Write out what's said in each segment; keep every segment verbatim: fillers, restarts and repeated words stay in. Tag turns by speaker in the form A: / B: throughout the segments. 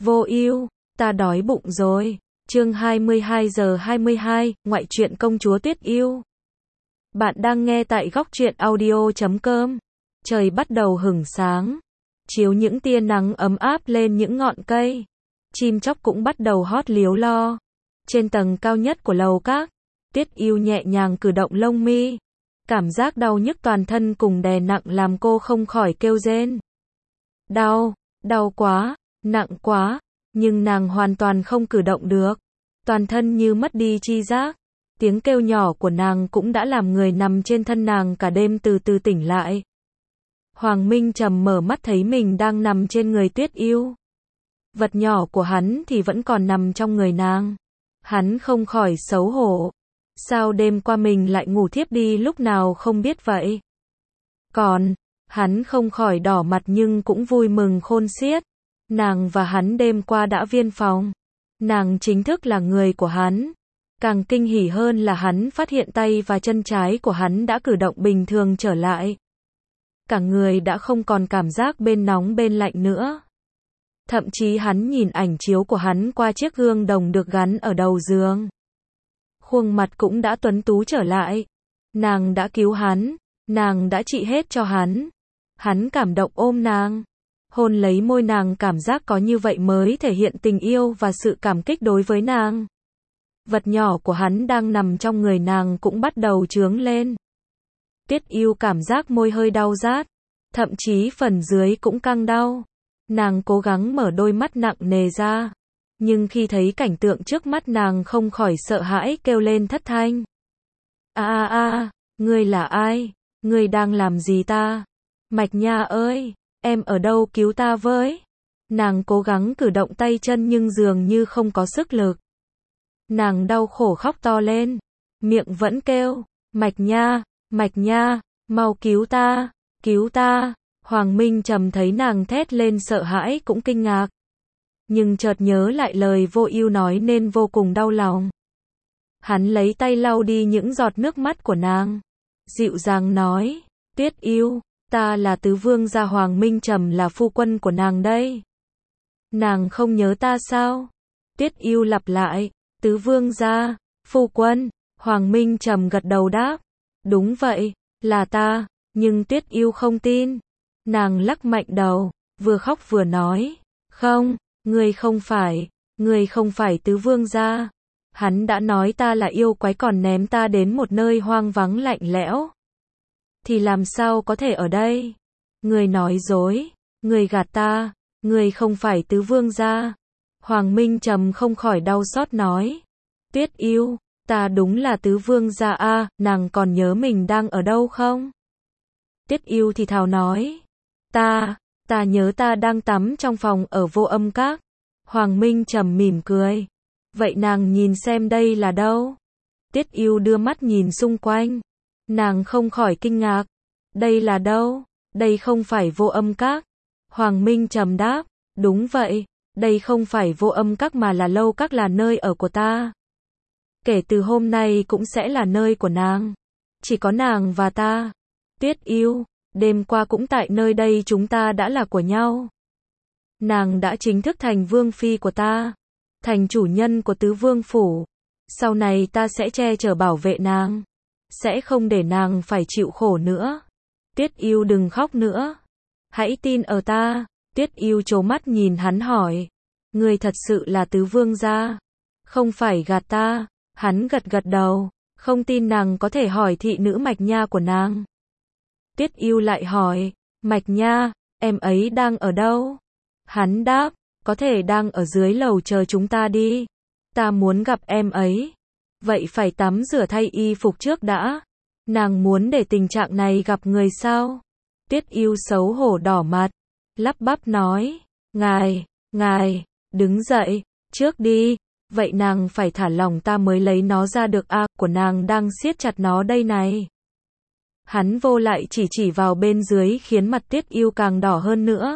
A: Vô Ưu, ta đói bụng rồi. Chương hai mươi hai giờ hai mươi hai, ngoại truyện công chúa Tuyết Ưu. Bạn đang nghe tại góc truyện audio chấm com. Trời bắt đầu hửng sáng, chiếu những tia nắng ấm áp lên những ngọn cây. Chim chóc cũng bắt đầu hót líu lo. Trên tầng cao nhất của lầu các, Tuyết Ưu nhẹ nhàng cử động lông mi. Cảm giác đau nhức toàn thân cùng đè nặng làm cô không khỏi kêu rên. Đau, đau quá, nặng quá, nhưng nàng hoàn toàn không cử động được. Toàn thân như mất đi tri giác. Tiếng kêu nhỏ của nàng cũng đã làm người nằm trên thân nàng cả đêm từ từ tỉnh lại. Hoàng Minh Trầm mở mắt thấy mình đang nằm trên người Tuyết Ưu. Vật nhỏ của hắn thì vẫn còn nằm trong người nàng. Hắn không khỏi xấu hổ. Sao đêm qua mình lại ngủ thiếp đi lúc nào không biết vậy? Còn, hắn không khỏi đỏ mặt nhưng cũng vui mừng khôn xiết. Nàng và hắn đêm qua đã viên phòng. Nàng chính thức là người của hắn. Càng kinh hỉ hơn là hắn phát hiện tay và chân trái của hắn đã cử động bình thường trở lại. Cả người đã không còn cảm giác bên nóng bên lạnh nữa. Thậm chí hắn nhìn ảnh chiếu của hắn qua chiếc gương đồng được gắn ở đầu giường. Khuôn mặt cũng đã tuấn tú trở lại. Nàng đã cứu hắn. Nàng đã trị hết cho hắn. Hắn cảm động ôm nàng. Hôn lấy môi nàng, cảm giác có như vậy mới thể hiện tình yêu và sự cảm kích đối với nàng. Vật nhỏ của hắn đang nằm trong người nàng cũng bắt đầu chướng lên. Tuyết Ưu cảm giác môi hơi đau rát. Thậm chí phần dưới cũng căng đau. Nàng cố gắng mở đôi mắt nặng nề ra. Nhưng khi thấy cảnh tượng trước mắt nàng không khỏi sợ hãi kêu lên thất thanh. A a a, ngươi là ai? Ngươi đang làm gì ta? Mạch Nha ơi, em ở đâu, cứu ta với? Nàng cố gắng cử động tay chân nhưng dường như không có sức lực. Nàng đau khổ khóc to lên. Miệng vẫn kêu, Mạch Nha, Mạch Nha, mau cứu ta, cứu ta. Hoàng Minh Trầm thấy nàng thét lên sợ hãi cũng kinh ngạc. Nhưng chợt nhớ lại lời Vô Ưu nói nên vô cùng đau lòng. Hắn lấy tay lau đi những giọt nước mắt của nàng. Dịu dàng nói, Tuyết Ưu, ta là tứ vương gia, Hoàng Minh Trầm là phu quân của nàng đây. Nàng không nhớ ta sao? Tuyết Ưu lặp lại, tứ vương gia, phu quân. Hoàng Minh Trầm gật đầu đáp, đúng vậy, là ta, nhưng Tuyết Ưu không tin. Nàng lắc mạnh đầu, vừa khóc vừa nói, không, ngươi không phải, ngươi không phải tứ vương gia. Hắn đã nói ta là yêu quái còn ném ta đến một nơi hoang vắng lạnh lẽo. Thì làm sao có thể ở đây? Ngươi nói dối, ngươi gạt ta, ngươi không phải tứ vương gia. Hoàng Minh Trầm không khỏi đau xót nói, Tuyết Ưu, ta đúng là tứ vương gia a, à, nàng còn nhớ mình đang ở đâu không? Tuyết Ưu thì thào nói, ta, ta nhớ ta đang tắm trong phòng ở Vô Âm Các. Hoàng Minh Trầm mỉm cười, vậy nàng nhìn xem đây là đâu? Tuyết Ưu đưa mắt nhìn xung quanh. Nàng không khỏi kinh ngạc, đây là đâu? Đây không phải Vô Âm Các. Hoàng Minh Trầm đáp, đúng vậy, đây không phải Vô Âm Các mà là Lâu Các, là nơi ở của ta. Kể từ hôm nay cũng sẽ là nơi của nàng. Chỉ có nàng và ta. Tuyết Ưu, đêm qua cũng tại nơi đây chúng ta đã là của nhau. Nàng đã chính thức thành vương phi của ta, thành chủ nhân của tứ vương phủ. Sau này ta sẽ che chở bảo vệ nàng, sẽ không để nàng phải chịu khổ nữa. Tuyết Ưu đừng khóc nữa, hãy tin ở ta. Tuyết Ưu trố mắt nhìn hắn hỏi, ngươi thật sự là tứ vương gia, không phải gạt ta? Hắn gật gật đầu, không tin nàng có thể hỏi thị nữ Mạch Nha của nàng. Tuyết Ưu lại hỏi, Mạch Nha, em ấy đang ở đâu? Hắn đáp, có thể đang ở dưới lầu chờ chúng ta đi. Ta muốn gặp em ấy. Vậy phải tắm rửa thay y phục trước đã. Nàng muốn để tình trạng này gặp người sao? Tuyết Ưu xấu hổ đỏ mặt, lắp bắp nói, ngài, ngài, đứng dậy, trước đi. Vậy nàng phải thả lỏng ta mới lấy nó ra được a, à, của nàng đang siết chặt nó đây này. Hắn vô lại chỉ chỉ vào bên dưới khiến mặt Tuyết Ưu càng đỏ hơn nữa.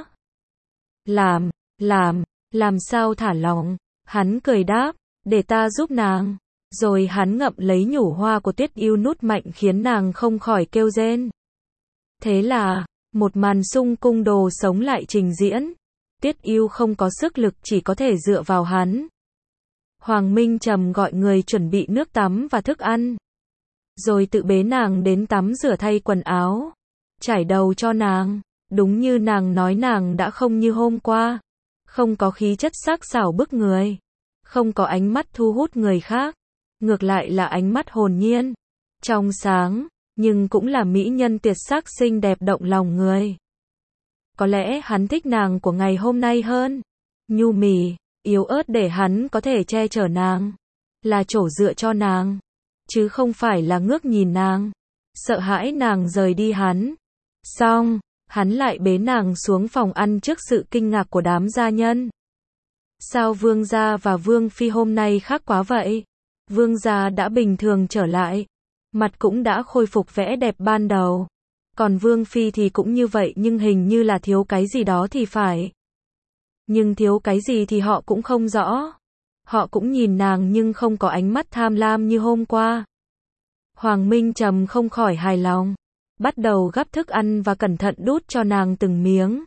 A: Làm, làm, làm sao thả lỏng? Hắn cười đáp, để ta giúp nàng. Rồi hắn ngậm lấy nhũ hoa của Tuyết Ưu nút mạnh khiến nàng không khỏi kêu rên. Thế là, một màn xung cung đồ sống lại trình diễn. Tiết Yêu không có sức lực chỉ có thể dựa vào hắn. Hoàng Minh Trầm gọi người chuẩn bị nước tắm và thức ăn. Rồi tự bế nàng đến tắm rửa thay quần áo. Chải đầu cho nàng. Đúng như nàng nói, nàng đã không như hôm qua. Không có khí chất sắc sảo bức người. Không có ánh mắt thu hút người khác. Ngược lại là ánh mắt hồn nhiên. Trong sáng. Nhưng cũng là mỹ nhân tuyệt sắc xinh đẹp động lòng người. Có lẽ hắn thích nàng của ngày hôm nay hơn. Nhu mì, yếu ớt để hắn có thể che chở nàng. Là chỗ dựa cho nàng. Chứ không phải là ngước nhìn nàng. Sợ hãi nàng rời đi hắn. Xong, hắn lại bế nàng xuống phòng ăn trước sự kinh ngạc của đám gia nhân. Sao vương gia và vương phi hôm nay khác quá vậy? Vương gia đã bình thường trở lại. Mặt cũng đã khôi phục vẻ đẹp ban đầu. Còn vương phi thì cũng như vậy, nhưng hình như là thiếu cái gì đó thì phải. Nhưng thiếu cái gì thì họ cũng không rõ. Họ cũng nhìn nàng nhưng không có ánh mắt tham lam như hôm qua. Hoàng Minh Trầm không khỏi hài lòng. Bắt đầu gắp thức ăn và cẩn thận đút cho nàng từng miếng.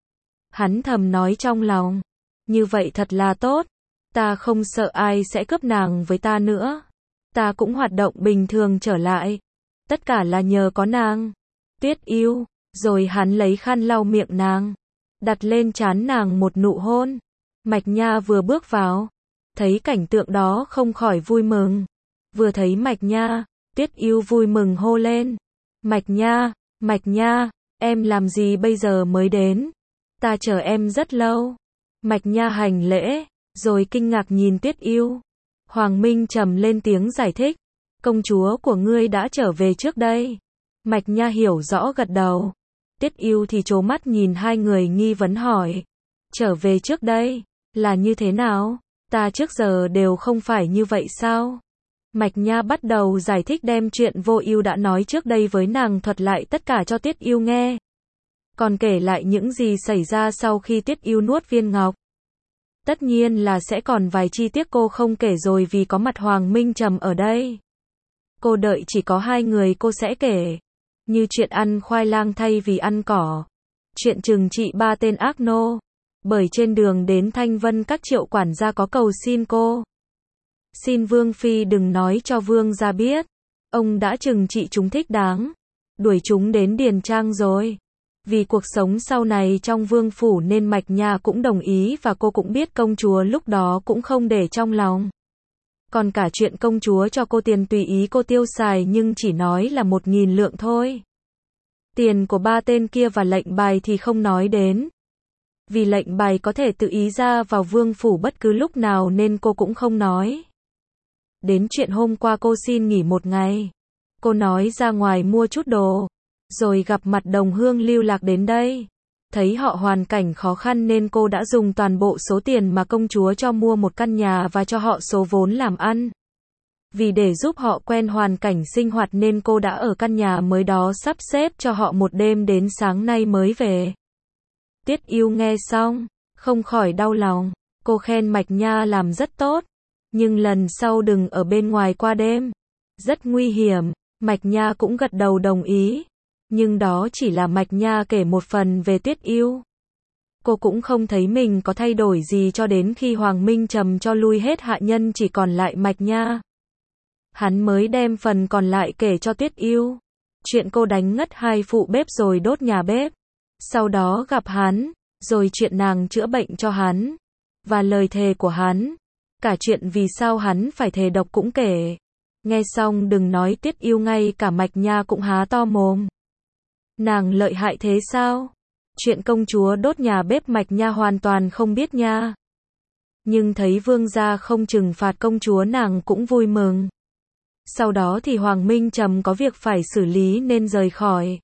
A: Hắn thầm nói trong lòng. Như vậy thật là tốt. Ta không sợ ai sẽ cướp nàng với ta nữa. Ta cũng hoạt động bình thường trở lại. Tất cả là nhờ có nàng. Tuyết Yêu. Rồi hắn lấy khăn lau miệng nàng. Đặt lên trán nàng một nụ hôn. Mạch Nha vừa bước vào. Thấy cảnh tượng đó không khỏi vui mừng. Vừa thấy Mạch Nha, Tuyết Yêu vui mừng hô lên. Mạch Nha, Mạch Nha, em làm gì bây giờ mới đến? Ta chờ em rất lâu. Mạch Nha hành lễ, rồi kinh ngạc nhìn Tuyết Yêu. Hoàng Minh Trầm lên tiếng giải thích. Công chúa của ngươi đã trở về trước đây. Mạch Nha hiểu rõ gật đầu. Tuyết Yêu thì trố mắt nhìn hai người nghi vấn hỏi. Trở về trước đây, là như thế nào? Ta trước giờ đều không phải như vậy sao? Mạch Nha bắt đầu giải thích, đem chuyện Vô Ưu đã nói trước đây với nàng thuật lại tất cả cho Tuyết Yêu nghe. Còn kể lại những gì xảy ra sau khi Tuyết Yêu nuốt viên ngọc. Tất nhiên là sẽ còn vài chi tiết cô không kể rồi vì có mặt Hoàng Minh Trầm ở đây. Cô đợi chỉ có hai người cô sẽ kể. Như chuyện ăn khoai lang thay vì ăn cỏ. Chuyện trừng trị ba tên ác nô. Bởi trên đường đến Thanh Vân các Triệu quản gia có cầu xin cô. Xin Vương Phi đừng nói cho Vương gia biết. Ông đã trừng trị chúng thích đáng. Đuổi chúng đến Điền Trang rồi. Vì cuộc sống sau này trong vương phủ nên Mạch Nha cũng đồng ý và cô cũng biết công chúa lúc đó cũng không để trong lòng. Còn cả chuyện công chúa cho cô tiền tùy ý cô tiêu xài nhưng chỉ nói là một nghìn lượng thôi. Tiền của ba tên kia và lệnh bài thì không nói đến. Vì lệnh bài có thể tự ý ra vào vương phủ bất cứ lúc nào nên cô cũng không nói. Đến chuyện hôm qua cô xin nghỉ một ngày. Cô nói ra ngoài mua chút đồ. Rồi gặp mặt đồng hương lưu lạc đến đây. Thấy họ hoàn cảnh khó khăn nên cô đã dùng toàn bộ số tiền mà công chúa cho mua một căn nhà và cho họ số vốn làm ăn. Vì để giúp họ quen hoàn cảnh sinh hoạt nên cô đã ở căn nhà mới đó sắp xếp cho họ một đêm đến sáng nay mới về. Tuyết Yêu nghe xong, không khỏi đau lòng. Cô khen Mạch Nha làm rất tốt. Nhưng lần sau đừng ở bên ngoài qua đêm. Rất nguy hiểm. Mạch Nha cũng gật đầu đồng ý. Nhưng đó chỉ là Mạch Nha kể một phần về Tuyết Yêu. Cô cũng không thấy mình có thay đổi gì cho đến khi Hoàng Minh Trầm cho lui hết hạ nhân chỉ còn lại Mạch Nha. Hắn mới đem phần còn lại kể cho Tuyết Yêu. Chuyện cô đánh ngất hai phụ bếp rồi đốt nhà bếp. Sau đó gặp hắn, rồi chuyện nàng chữa bệnh cho hắn. Và lời thề của hắn. Cả chuyện vì sao hắn phải thề độc cũng kể. Nghe xong đừng nói Tuyết Yêu, ngay cả Mạch Nha cũng há to mồm. Nàng lợi hại thế sao? Chuyện công chúa đốt nhà bếp Mạch Nha hoàn toàn không biết nha. Nhưng thấy vương gia không trừng phạt công chúa nàng cũng vui mừng. Sau đó thì Hoàng Minh Trầm có việc phải xử lý nên rời khỏi.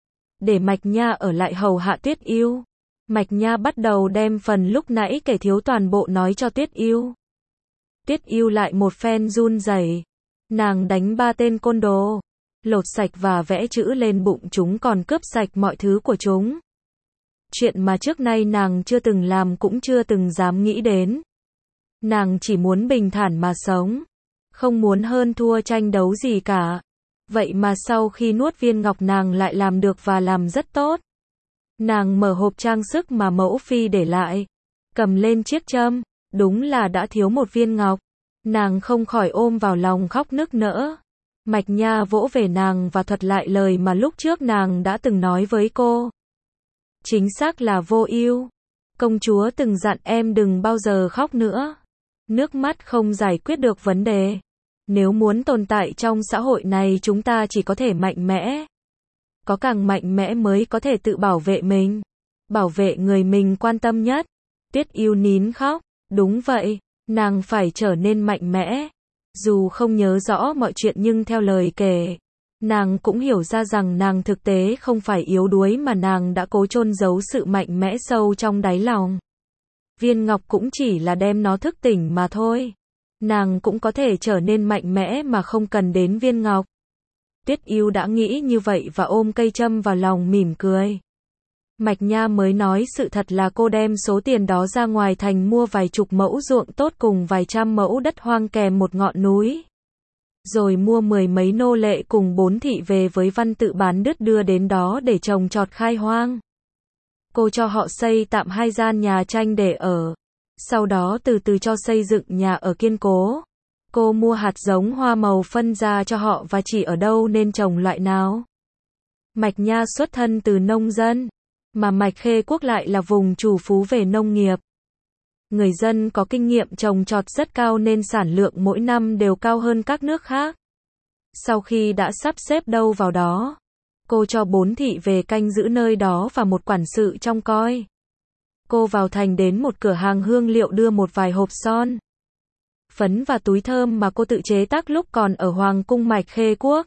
A: Để Mạch Nha ở lại hầu hạ Tuyết Yêu. Mạch Nha bắt đầu đem phần lúc nãy kể thiếu toàn bộ nói cho Tuyết Yêu. Tuyết Yêu lại một phen run rẩy. Nàng đánh ba tên côn đồ. Lột sạch và vẽ chữ lên bụng chúng còn cướp sạch mọi thứ của chúng. Chuyện mà trước nay nàng chưa từng làm cũng chưa từng dám nghĩ đến. Nàng chỉ muốn bình thản mà sống. Không muốn hơn thua tranh đấu gì cả. Vậy mà sau khi nuốt viên ngọc nàng lại làm được và làm rất tốt. Nàng mở hộp trang sức mà mẫu phi để lại, cầm lên chiếc châm, đúng là đã thiếu một viên ngọc. Nàng không khỏi ôm vào lòng khóc nức nở. Mạch Nha vỗ về nàng và thuật lại lời mà lúc trước nàng đã từng nói với cô. Chính xác là vô ưu. Công chúa từng dặn em đừng bao giờ khóc nữa. Nước mắt không giải quyết được vấn đề. Nếu muốn tồn tại trong xã hội này chúng ta chỉ có thể mạnh mẽ. Có càng mạnh mẽ mới có thể tự bảo vệ mình. Bảo vệ người mình quan tâm nhất. Tuyết Ưu nín khóc. Đúng vậy, nàng phải trở nên mạnh mẽ. Dù không nhớ rõ mọi chuyện nhưng theo lời kể, nàng cũng hiểu ra rằng nàng thực tế không phải yếu đuối mà nàng đã cố chôn giấu sự mạnh mẽ sâu trong đáy lòng. Viên ngọc cũng chỉ là đem nó thức tỉnh mà thôi. Nàng cũng có thể trở nên mạnh mẽ mà không cần đến viên ngọc. Tuyết Ưu đã nghĩ như vậy và ôm cây châm vào lòng mỉm cười. Mạch Nha mới nói sự thật là cô đem số tiền đó ra ngoài thành mua vài chục mẫu ruộng tốt cùng vài trăm mẫu đất hoang kèm một ngọn núi. Rồi mua mười mấy nô lệ cùng bốn thị về với văn tự bán đứt đưa đến đó để trồng trọt khai hoang. Cô cho họ xây tạm hai gian nhà tranh để ở. Sau đó từ từ cho xây dựng nhà ở kiên cố. Cô mua hạt giống hoa màu phân ra cho họ và chỉ ở đâu nên trồng loại nào. Mạch Nha xuất thân từ nông dân. Mà Mạch Khê Quốc lại là vùng chủ phú về nông nghiệp. Người dân có kinh nghiệm trồng trọt rất cao nên sản lượng mỗi năm đều cao hơn các nước khác. Sau khi đã sắp xếp đâu vào đó, cô cho bốn thị về canh giữ nơi đó và một quản sự trông coi. Cô vào thành đến một cửa hàng hương liệu đưa một vài hộp son, phấn và túi thơm mà cô tự chế tác lúc còn ở Hoàng cung Mạch Khê Quốc.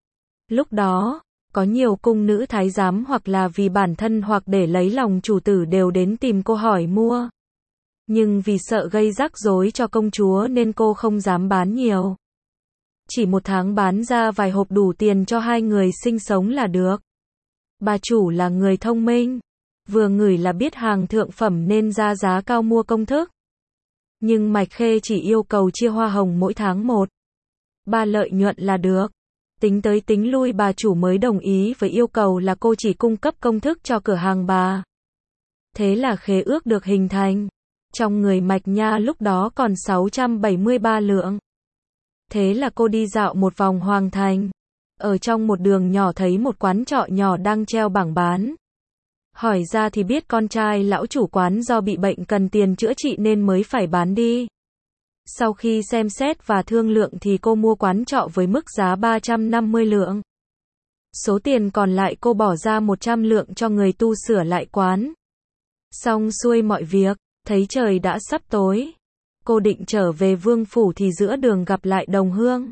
A: Lúc đó, có nhiều cung nữ thái giám hoặc là vì bản thân hoặc để lấy lòng chủ tử đều đến tìm cô hỏi mua. Nhưng vì sợ gây rắc rối cho công chúa nên cô không dám bán nhiều. Chỉ một tháng bán ra vài hộp đủ tiền cho hai người sinh sống là được. Bà chủ là người thông minh, vừa ngửi là biết hàng thượng phẩm nên ra giá cao mua công thức. Nhưng Mạch Khê chỉ yêu cầu chia hoa hồng mỗi tháng một. Ba lợi nhuận là được. Tính tới tính lui bà chủ mới đồng ý với yêu cầu là cô chỉ cung cấp công thức cho cửa hàng bà. Thế là khế ước được hình thành. Trong người Mạch Nha lúc đó còn sáu trăm bảy mươi ba lượng. Thế là cô đi dạo một vòng hoàng thành. Ở trong một đường nhỏ thấy một quán trọ nhỏ đang treo bảng bán. Hỏi ra thì biết con trai lão chủ quán do bị bệnh cần tiền chữa trị nên mới phải bán đi. Sau khi xem xét và thương lượng thì cô mua quán trọ với mức giá ba trăm năm mươi lượng. Số tiền còn lại cô bỏ ra một trăm lượng cho người tu sửa lại quán. Xong xuôi mọi việc, thấy trời đã sắp tối. Cô định trở về vương phủ thì giữa đường gặp lại đồng hương.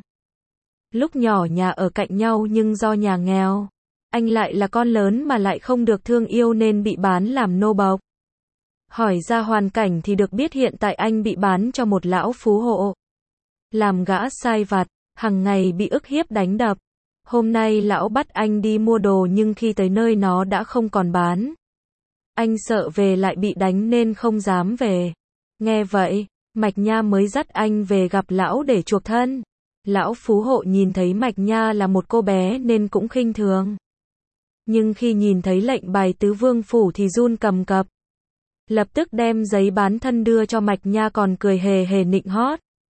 A: Lúc nhỏ nhà ở cạnh nhau nhưng do nhà nghèo, anh lại là con lớn mà lại không được thương yêu nên bị bán làm nô bộc. Hỏi ra hoàn cảnh thì được biết hiện tại anh bị bán cho một lão phú hộ. Làm gã sai vặt, hằng ngày bị ức hiếp đánh đập. Hôm nay lão bắt anh đi mua đồ nhưng khi tới nơi nó đã không còn bán. Anh sợ về lại bị đánh nên không dám về. Nghe vậy, Mạch Nha mới dắt anh về gặp lão để chuộc thân. Lão phú hộ nhìn thấy Mạch Nha là một cô bé nên cũng khinh thường. Nhưng khi nhìn thấy lệnh bài tứ vương phủ thì run cầm cập. Lập tức đem giấy bán thân đưa cho Mạch Nha còn cười hề hề nịnh hót.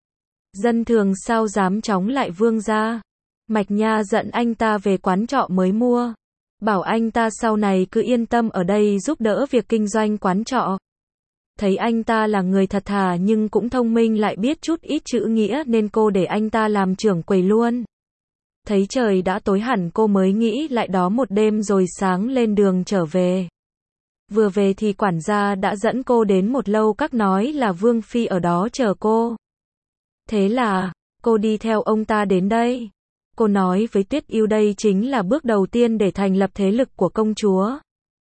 A: Dân thường sao dám chống lại vương gia. Mạch Nha giận anh ta về quán trọ mới mua. Bảo anh ta sau này cứ yên tâm ở đây giúp đỡ việc kinh doanh quán trọ. Thấy anh ta là người thật thà nhưng cũng thông minh lại biết chút ít chữ nghĩa nên cô để anh ta làm trưởng quầy luôn. Thấy trời đã tối hẳn cô mới nghĩ lại đó một đêm rồi sáng lên đường trở về. Vừa về thì quản gia đã dẫn cô đến một lâu các nói là vương phi ở đó chờ cô. Thế là, cô đi theo ông ta đến đây. Cô nói với Tuyết Ưu đây chính là bước đầu tiên để thành lập thế lực của công chúa.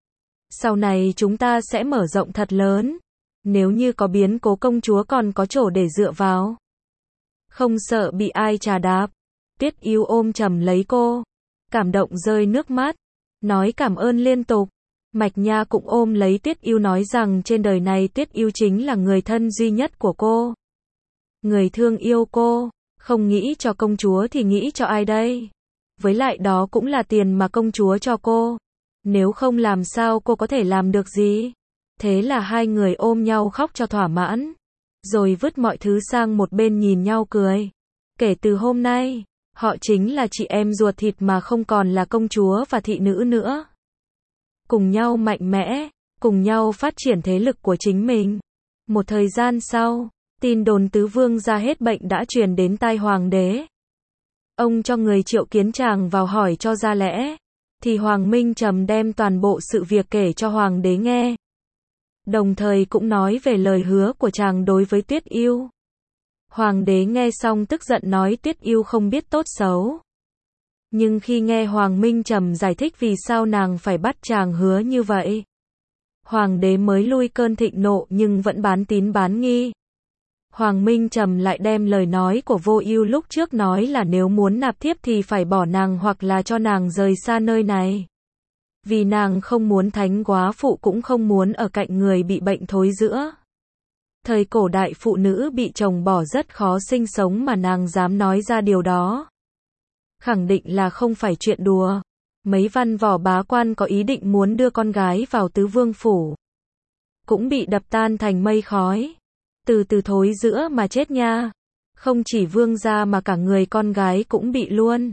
A: Sau này chúng ta sẽ mở rộng thật lớn. Nếu như có biến cố công chúa còn có chỗ để dựa vào. Không sợ bị ai trà đạp. Tuyết Ưu ôm chầm lấy cô. Cảm động rơi nước mắt. Nói cảm ơn liên tục. Mạch Nha cũng ôm lấy Tuyết Ưu nói rằng trên đời này Tuyết Ưu chính là người thân duy nhất của cô. Người thương yêu cô. Không nghĩ cho công chúa thì nghĩ cho ai đây? Với lại đó cũng là tiền mà công chúa cho cô. Nếu không làm sao cô có thể làm được gì? Thế là hai người ôm nhau khóc cho thỏa mãn. Rồi vứt mọi thứ sang một bên nhìn nhau cười. Kể từ hôm nay, họ chính là chị em ruột thịt mà không còn là công chúa và thị nữ nữa. Cùng nhau mạnh mẽ, cùng nhau phát triển thế lực của chính mình. Một thời gian sau, tin đồn tứ vương gia hết bệnh đã truyền đến tai hoàng đế. Ông cho người triệu kiến chàng vào hỏi cho ra lẽ. Thì Hoàng Minh Trầm đem toàn bộ sự việc kể cho hoàng đế nghe. Đồng thời cũng nói về lời hứa của chàng đối với Tuyết Yêu. Hoàng đế nghe xong tức giận nói Tuyết Yêu không biết tốt xấu. Nhưng khi nghe Hoàng Minh Trầm giải thích vì sao nàng phải bắt chàng hứa như vậy, hoàng đế mới lui cơn thịnh nộ nhưng vẫn bán tín bán nghi. Hoàng Minh Trầm lại đem lời nói của Vô Ưu lúc trước nói là nếu muốn nạp thiếp thì phải bỏ nàng hoặc là cho nàng rời xa nơi này. Vì nàng không muốn thánh góa phụ cũng không muốn ở cạnh người bị bệnh thối rữa. Thời cổ đại phụ nữ bị chồng bỏ rất khó sinh sống mà nàng dám nói ra điều đó. Khẳng định là không phải chuyện đùa. Mấy văn võ bá quan có ý định muốn đưa con gái vào tứ vương phủ, cũng bị đập tan thành mây khói. Từ từ thối rữa mà chết nha. Không chỉ vương gia mà cả người con gái cũng bị luôn.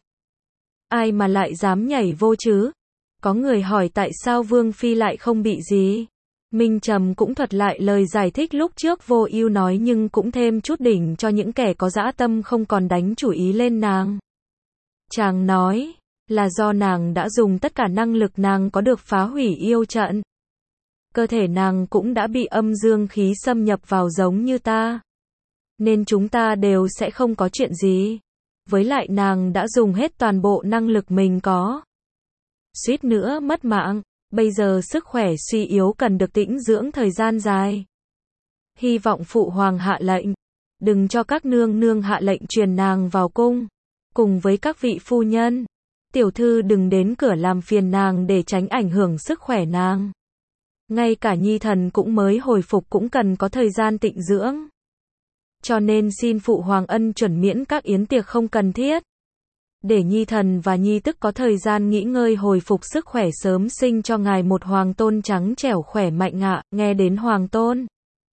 A: Ai mà lại dám nhảy vô chứ? Có người hỏi tại sao Vương Phi lại không bị gì. Minh Trầm cũng thuật lại lời giải thích lúc trước Vô Ưu nói nhưng cũng thêm chút đỉnh cho những kẻ có dã tâm không còn đánh chủ ý lên nàng. Chàng nói, là do nàng đã dùng tất cả năng lực nàng có được phá hủy yêu trận. Cơ thể nàng cũng đã bị âm dương khí xâm nhập vào giống như ta. Nên chúng ta đều sẽ không có chuyện gì. Với lại nàng đã dùng hết toàn bộ năng lực mình có. Suýt nữa mất mạng, bây giờ sức khỏe suy yếu cần được tĩnh dưỡng thời gian dài. Hy vọng phụ hoàng hạ lệnh, đừng cho các nương nương hạ lệnh truyền nàng vào cung. Cùng với các vị phu nhân, tiểu thư đừng đến cửa làm phiền nàng để tránh ảnh hưởng sức khỏe nàng. Ngay cả nhi thần cũng mới hồi phục cũng cần có thời gian tịnh dưỡng. Cho nên xin phụ hoàng ân chuẩn miễn các yến tiệc không cần thiết. Để nhi thần và nhi tức có thời gian nghỉ ngơi hồi phục sức khỏe sớm sinh cho ngài một hoàng tôn trắng trẻo khỏe mạnh ạ. Nghe đến hoàng tôn,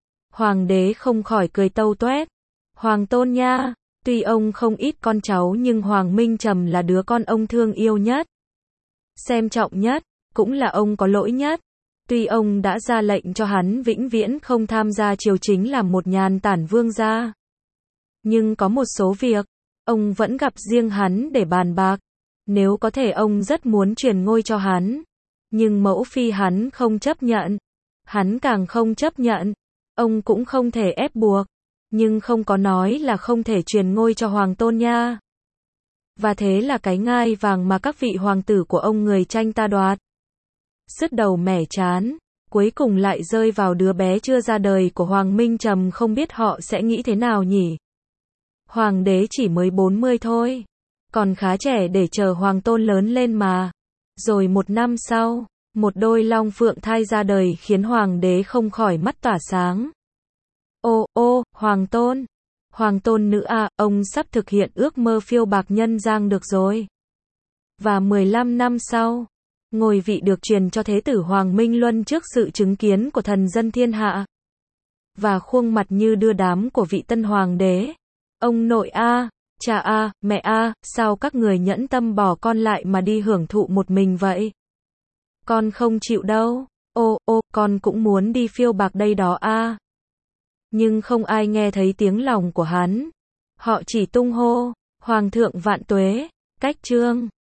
A: hoàng đế không khỏi cười tâu toét. Hoàng tôn nha, tuy ông không ít con cháu nhưng Hoàng Minh Trầm là đứa con ông thương yêu nhất, xem trọng nhất, cũng là ông có lỗi nhất. Tuy ông đã ra lệnh cho hắn vĩnh viễn không tham gia triều chính làm một nhàn tản vương gia, nhưng có một số việc, ông vẫn gặp riêng hắn để bàn bạc. Nếu có thể ông rất muốn truyền ngôi cho hắn, nhưng mẫu phi hắn không chấp nhận, hắn càng không chấp nhận, ông cũng không thể ép buộc, nhưng không có nói là không thể truyền ngôi cho hoàng tôn nha. Và thế là cái ngai vàng mà các vị hoàng tử của ông người tranh ta đoạt, sứt đầu mẻ chán, cuối cùng lại rơi vào đứa bé chưa ra đời của Hoàng Minh Trầm. Không biết họ sẽ nghĩ thế nào nhỉ? Hoàng đế chỉ mới bốn mươi thôi, còn khá trẻ để chờ hoàng tôn lớn lên mà. Rồi một năm sau, một đôi long phượng thai ra đời khiến hoàng đế không khỏi mắt tỏa sáng. Ô, ô, hoàng tôn, hoàng tôn nữ à, ông sắp thực hiện ước mơ phiêu bạc nhân gian được rồi. Và mười lăm năm sau, ngôi vị được truyền cho thế tử Hoàng Minh Luân trước sự chứng kiến của thần dân thiên hạ. Và khuôn mặt như đưa đám của vị tân hoàng đế. Ông nội a, cha a, mẹ a, sao các người nhẫn tâm bỏ con lại mà đi hưởng thụ một mình vậy? Con không chịu đâu. Ô, ô, con cũng muốn đi phiêu bạc đây đó a. Nhưng không ai nghe thấy tiếng lòng của hắn. Họ chỉ tung hô, Hoàng thượng vạn tuế, cách chương.